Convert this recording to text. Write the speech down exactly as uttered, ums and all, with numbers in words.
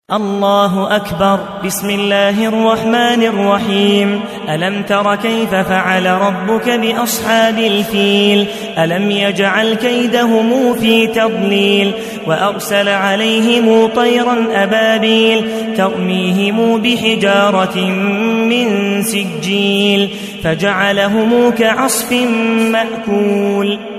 الله أكبر. بسم الله الرحمن الرحيم. ألم تر كيف فعل ربك بأصحاب الفيل؟ ألم يجعل كيدهم في تضليل وأرسل عليهم طيرا أبابيل ترميهم بحجارة من سجيل فجعلهم كعصف مأكول.